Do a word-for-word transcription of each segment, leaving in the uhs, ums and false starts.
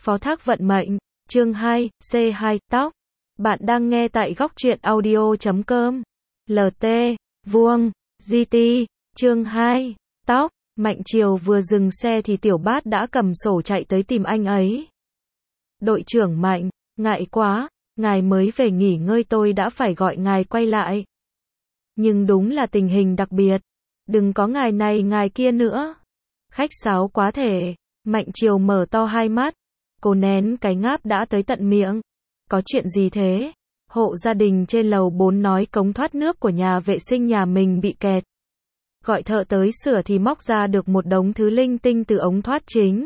Phó thác vận mệnh, chương hai, C hai, tóc. Bạn đang nghe tại góc truyện audio chấm com. lờ tê, vuông, giê tê, chương hai, tóc. Mạnh Triều vừa dừng xe thì Tiểu Bát đã cầm sổ chạy tới tìm anh ấy. Đội trưởng Mạnh, ngại quá, ngài mới về nghỉ ngơi tôi đã phải gọi ngài quay lại. Nhưng đúng là tình hình đặc biệt. Đừng có ngài này ngài kia nữa. Khách sáo quá thể. Mạnh Triều mở to hai mắt. Cô nén cái ngáp đã tới tận miệng. Có chuyện gì thế? Hộ gia đình trên lầu bốn nói cống thoát nước của nhà vệ sinh nhà mình bị kẹt. Gọi thợ tới sửa thì móc ra được một đống thứ linh tinh từ ống thoát chính.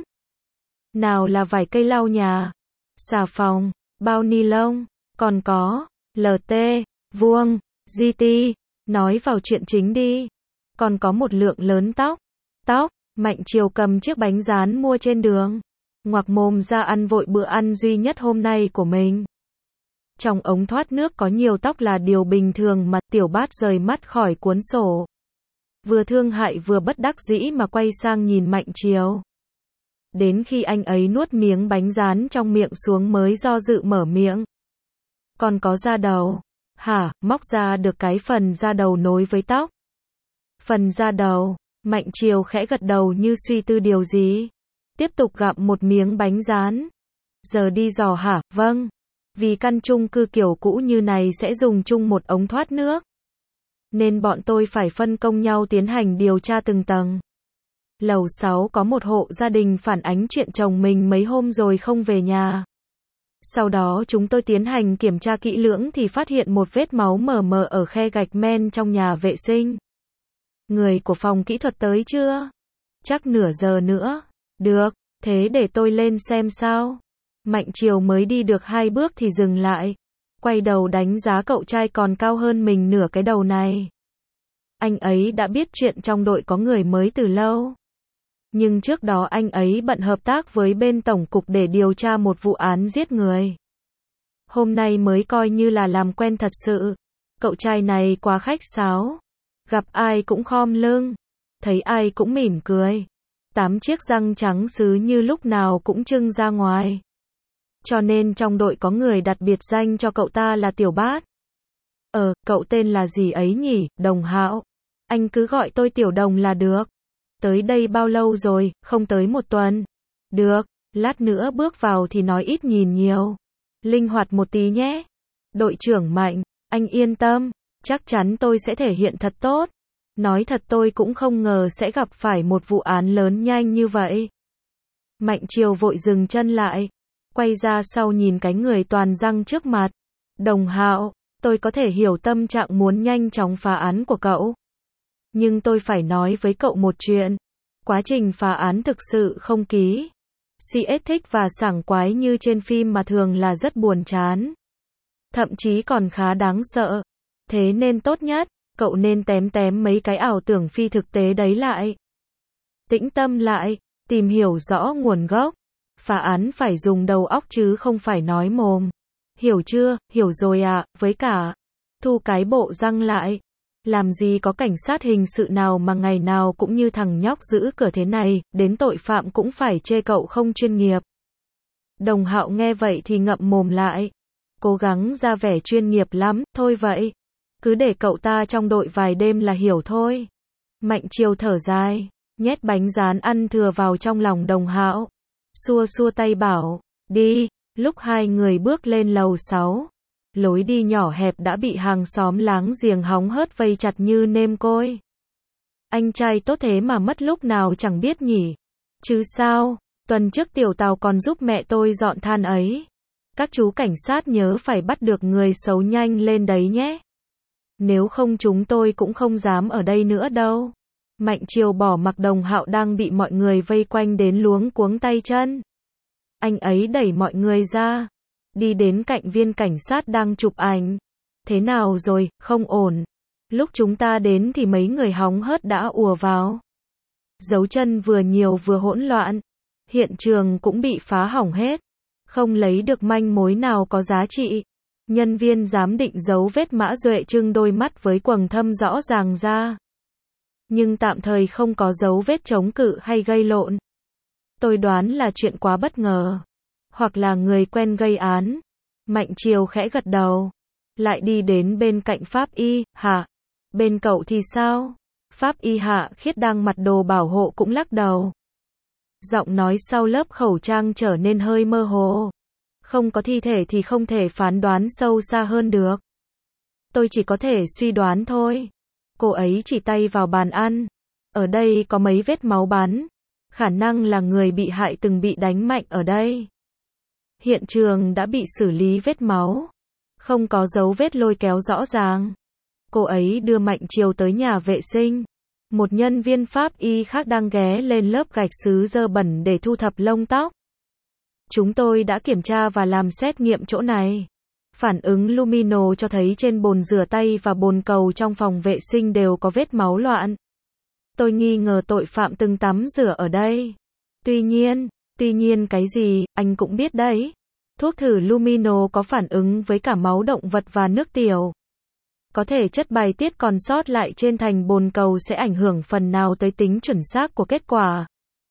Nào là vài cây lau nhà, xà phòng, bao ni lông, còn có lờ tê, vuông, giê tê, nói vào chuyện chính đi. Còn có một lượng lớn tóc. Tóc, Mạnh Triều cầm chiếc bánh rán mua trên đường, ngoạc mồm ra ăn vội bữa ăn duy nhất hôm nay của mình. Trong ống thoát nước có nhiều tóc là điều bình thường mà. Tiểu Bát rời mắt khỏi cuốn sổ. Vừa thương hại vừa bất đắc dĩ mà quay sang nhìn Mạnh Triều. Đến khi anh ấy nuốt miếng bánh rán trong miệng xuống mới do dự mở miệng. Còn có da đầu. Hả, móc ra được cái phần da đầu nối với tóc. Phần da đầu, Mạnh Triều khẽ gật đầu như suy tư điều gì. Tiếp tục gặm một miếng bánh rán. Giờ đi dò hả? Vâng. Vì căn chung cư kiểu cũ như này sẽ dùng chung một ống thoát nước. Nên bọn tôi phải phân công nhau tiến hành điều tra từng tầng. Lầu sáu có một hộ gia đình phản ánh chuyện chồng mình mấy hôm rồi không về nhà. Sau đó chúng tôi tiến hành kiểm tra kỹ lưỡng thì phát hiện một vết máu mờ mờ ở khe gạch men trong nhà vệ sinh. Người của phòng kỹ thuật tới chưa? Chắc nửa giờ nữa. Được, thế để tôi lên xem sao. Mạnh Triều mới đi được hai bước thì dừng lại. Quay đầu đánh giá cậu trai còn cao hơn mình nửa cái đầu này. Anh ấy đã biết chuyện trong đội có người mới từ lâu. Nhưng trước đó anh ấy bận hợp tác với bên tổng cục để điều tra một vụ án giết người. Hôm nay mới coi như là làm quen thật sự. Cậu trai này quá khách sáo. Gặp ai cũng khom lưng. Thấy ai cũng mỉm cười. Tám chiếc răng trắng sứ như lúc nào cũng trưng ra ngoài. Cho nên trong đội có người đặt biệt danh cho cậu ta là Tiểu Bát. Ờ, cậu tên là gì ấy nhỉ? Đồng Hạo. Anh cứ gọi tôi Tiểu Đồng là được. Tới đây bao lâu rồi? Không tới một tuần. Được, lát nữa bước vào thì nói ít nhìn nhiều. Linh hoạt một tí nhé. Đội trưởng Mạnh, anh yên tâm. Chắc chắn tôi sẽ thể hiện thật tốt. Nói thật tôi cũng không ngờ sẽ gặp phải một vụ án lớn nhanh như vậy. Mạnh Triều vội dừng chân lại. Quay ra sau nhìn cái người toàn răng trước mặt. Đồng Hạo, tôi có thể hiểu tâm trạng muốn nhanh chóng phá án của cậu. Nhưng tôi phải nói với cậu một chuyện. Quá trình phá án thực sự không ký. xê ét thích và sảng khoái như trên phim mà thường là rất buồn chán. Thậm chí còn khá đáng sợ. Thế nên tốt nhất, cậu nên tém tém mấy cái ảo tưởng phi thực tế đấy lại. Tĩnh tâm lại, tìm hiểu rõ nguồn gốc. Phá án phải dùng đầu óc chứ không phải nói mồm. Hiểu chưa? Hiểu rồi à, với cả. Thu cái bộ răng lại. Làm gì có cảnh sát hình sự nào mà ngày nào cũng như thằng nhóc giữ cửa thế này, đến tội phạm cũng phải chê cậu không chuyên nghiệp. Đồng Hạo nghe vậy thì ngậm mồm lại. Cố gắng ra vẻ chuyên nghiệp lắm, thôi vậy. Cứ để cậu ta trong đội vài đêm là hiểu thôi. Mạnh Triều thở dài, nhét bánh rán ăn thừa vào trong lòng Đồng Hạo. Xua xua tay bảo, đi. Lúc hai người bước lên lầu sáu. Lối đi nhỏ hẹp đã bị hàng xóm láng giềng hóng hớt vây chặt như nêm côi. Anh trai tốt thế mà mất lúc nào chẳng biết nhỉ. Chứ sao, tuần trước Tiểu Tào còn giúp mẹ tôi dọn than ấy. Các chú cảnh sát nhớ phải bắt được người xấu nhanh lên đấy nhé. Nếu không chúng tôi cũng không dám ở đây nữa đâu. Mạnh Triều bỏ mặc Đồng Hạo đang bị mọi người vây quanh đến luống cuống tay chân. Anh ấy đẩy mọi người ra. Đi đến cạnh viên cảnh sát đang chụp ảnh. Thế nào rồi, không ổn. Lúc chúng ta đến thì mấy người hóng hớt đã ùa vào. Dấu chân vừa nhiều vừa hỗn loạn. Hiện trường cũng bị phá hỏng hết. Không lấy được manh mối nào có giá trị. Nhân viên giám định dấu vết Mã Duệ trưng đôi mắt với quầng thâm rõ ràng ra. Nhưng tạm thời không có dấu vết chống cự hay gây lộn. Tôi đoán là chuyện quá bất ngờ. Hoặc là người quen gây án. Mạnh Triều khẽ gật đầu. Lại đi đến bên cạnh Pháp Y, Hạ. Bên cậu thì sao? Pháp Y Hạ Khiết đang mặc đồ bảo hộ cũng lắc đầu. Giọng nói sau lớp khẩu trang trở nên hơi mơ hồ. Không có thi thể thì không thể phán đoán sâu xa hơn được. Tôi chỉ có thể suy đoán thôi. Cô ấy chỉ tay vào bàn ăn. Ở đây có mấy vết máu bắn. Khả năng là người bị hại từng bị đánh mạnh ở đây. Hiện trường đã bị xử lý vết máu. Không có dấu vết lôi kéo rõ ràng. Cô ấy đưa Mạnh Triều tới nhà vệ sinh. Một nhân viên pháp y khác đang ghé lên lớp gạch sứ dơ bẩn để thu thập lông tóc. Chúng tôi đã kiểm tra và làm xét nghiệm chỗ này. Phản ứng lumino cho thấy trên bồn rửa tay và bồn cầu trong phòng vệ sinh đều có vết máu loạn. Tôi nghi ngờ tội phạm từng tắm rửa ở đây. Tuy nhiên, tuy nhiên cái gì, anh cũng biết đấy. Thuốc thử lumino có phản ứng với cả máu động vật và nước tiểu. Có thể chất bài tiết còn sót lại trên thành bồn cầu sẽ ảnh hưởng phần nào tới tính chuẩn xác của kết quả.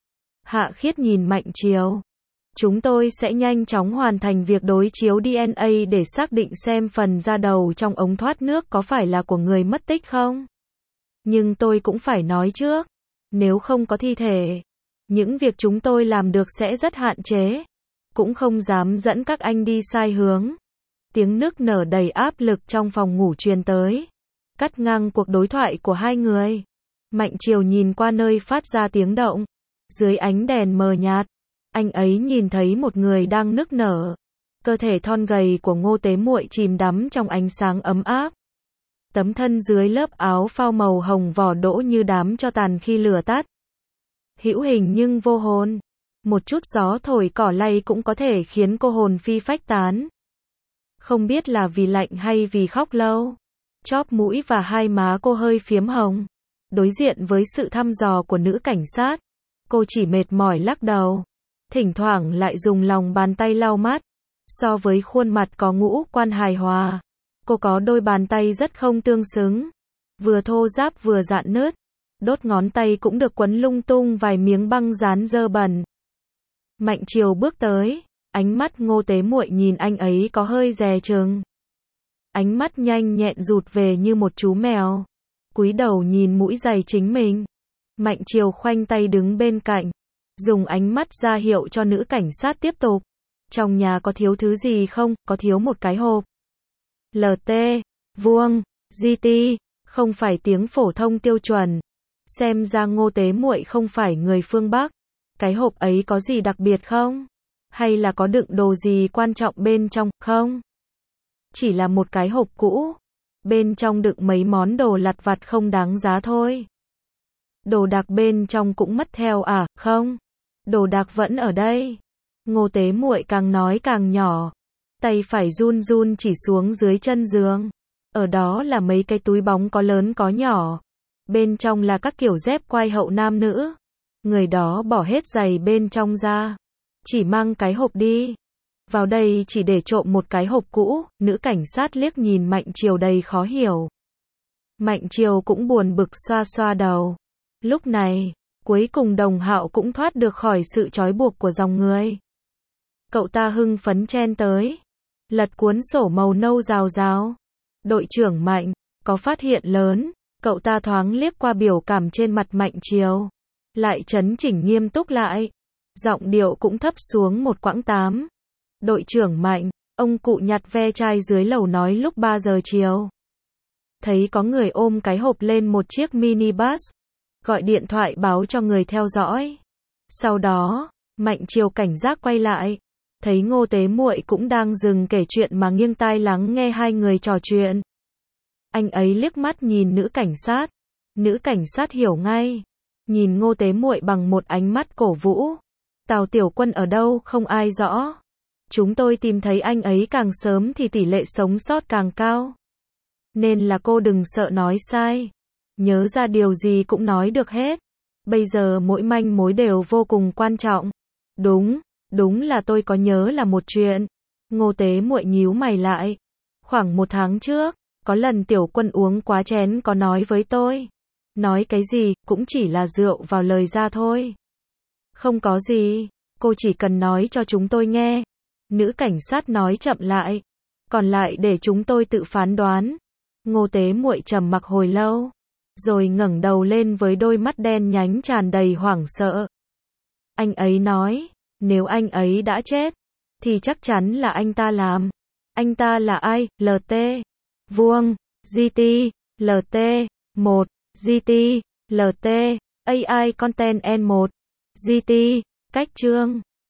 Hạ Khiết nhìn Mạnh Triều. Chúng tôi sẽ nhanh chóng hoàn thành việc đối chiếu đê en a để xác định xem phần da đầu trong ống thoát nước có phải là của người mất tích không. Nhưng tôi cũng phải nói trước, nếu không có thi thể, những việc chúng tôi làm được sẽ rất hạn chế. Cũng không dám dẫn các anh đi sai hướng. Tiếng nức nở đầy áp lực trong phòng ngủ truyền tới, cắt ngang cuộc đối thoại của hai người. Mạnh Triều nhìn qua nơi phát ra tiếng động. Dưới ánh đèn mờ nhạt, anh ấy nhìn thấy một người đang nức nở. Cơ thể thon gầy của Ngô Tế Muội chìm đắm trong ánh sáng ấm áp. Tấm thân dưới lớp áo phao màu hồng vỏ đỗ như đám tro tàn khi lửa tắt. Hữu hình nhưng vô hồn. Một chút gió thổi cỏ lay cũng có thể khiến cô hồn phi phách tán. Không biết là vì lạnh hay vì khóc lâu. Chóp mũi và hai má cô hơi phiếm hồng. Đối diện với sự thăm dò của nữ cảnh sát, cô chỉ mệt mỏi lắc đầu. Thỉnh thoảng lại dùng lòng bàn tay lau mắt. So với khuôn mặt có ngũ quan hài hòa, cô có đôi bàn tay rất không tương xứng. Vừa thô ráp vừa rạn nứt. Đốt ngón tay cũng được quấn lung tung vài miếng băng dán dơ bẩn. Mạnh Triều bước tới. Ánh mắt Ngô Tế Muội nhìn anh ấy có hơi dè chừng. Ánh mắt nhanh nhẹn rụt về như một chú mèo. Cúi đầu nhìn mũi giày chính mình. Mạnh Triều khoanh tay đứng bên cạnh. Dùng ánh mắt ra hiệu cho nữ cảnh sát tiếp tục. Trong nhà có thiếu thứ gì không? Có thiếu một cái hộp. lờ tê, vuông, giê tê, không phải tiếng phổ thông tiêu chuẩn. Xem ra Ngô Tế Muội không phải người phương Bắc. Cái hộp ấy có gì đặc biệt không? Hay là có đựng đồ gì quan trọng bên trong, không? Chỉ là một cái hộp cũ. Bên trong đựng mấy món đồ lặt vặt không đáng giá thôi. Đồ đạc bên trong cũng mất theo à, không? Đồ đạc vẫn ở đây. Ngô Tế Muội càng nói càng nhỏ. Tay phải run run chỉ xuống dưới chân giường. Ở đó là mấy cái túi bóng có lớn có nhỏ. Bên trong là các kiểu dép quai hậu nam nữ. Người đó bỏ hết giày bên trong ra. Chỉ mang cái hộp đi. Vào đây chỉ để trộm một cái hộp cũ. Nữ cảnh sát liếc nhìn Mạnh Triều đầy khó hiểu. Mạnh Triều cũng buồn bực xoa xoa đầu. Lúc này, cuối cùng Đồng Hạo cũng thoát được khỏi sự trói buộc của dòng người. Cậu ta hưng phấn chen tới. Lật cuốn sổ màu nâu rào rào. Đội trưởng Mạnh, có phát hiện lớn. Cậu ta thoáng liếc qua biểu cảm trên mặt Mạnh Triều. Lại chấn chỉnh nghiêm túc lại. Giọng điệu cũng thấp xuống một quãng tám. Đội trưởng Mạnh, ông cụ nhặt ve chai dưới lầu nói lúc ba giờ chiều. Thấy có người ôm cái hộp lên một chiếc minibus. Gọi điện thoại báo cho người theo dõi. Sau đó, Mạnh Triều cảnh giác quay lại. Thấy Ngô Tế Muội cũng đang dừng kể chuyện mà nghiêng tai lắng nghe hai người trò chuyện. Anh ấy liếc mắt nhìn nữ cảnh sát. Nữ cảnh sát hiểu ngay. Nhìn Ngô Tế Muội bằng một ánh mắt cổ vũ. Tào Tiểu Quân ở đâu không ai rõ. Chúng tôi tìm thấy anh ấy càng sớm thì tỷ lệ sống sót càng cao. Nên là cô đừng sợ nói sai. Nhớ ra điều gì cũng nói được hết. Bây giờ mỗi manh mối đều vô cùng quan trọng. Đúng, đúng là tôi có nhớ là một chuyện. Ngô Tế Muội nhíu mày lại. Khoảng một tháng trước, có lần Tiểu Quân uống quá chén có nói với tôi. Nói cái gì, cũng chỉ là rượu vào lời ra thôi. Không có gì, cô chỉ cần nói cho chúng tôi nghe. Nữ cảnh sát nói chậm lại. Còn lại để chúng tôi tự phán đoán. Ngô Tế Muội trầm mặc hồi lâu, rồi ngẩng đầu lên với đôi mắt đen nhánh tràn đầy hoảng sợ. Anh ấy nói, nếu anh ấy đã chết, thì chắc chắn là anh ta làm. Anh ta là ai? lờ tê. Vuông. giê tê. lờ tê. một. giê tê. lờ tê. a i Content en một. giê tê. Cách chương.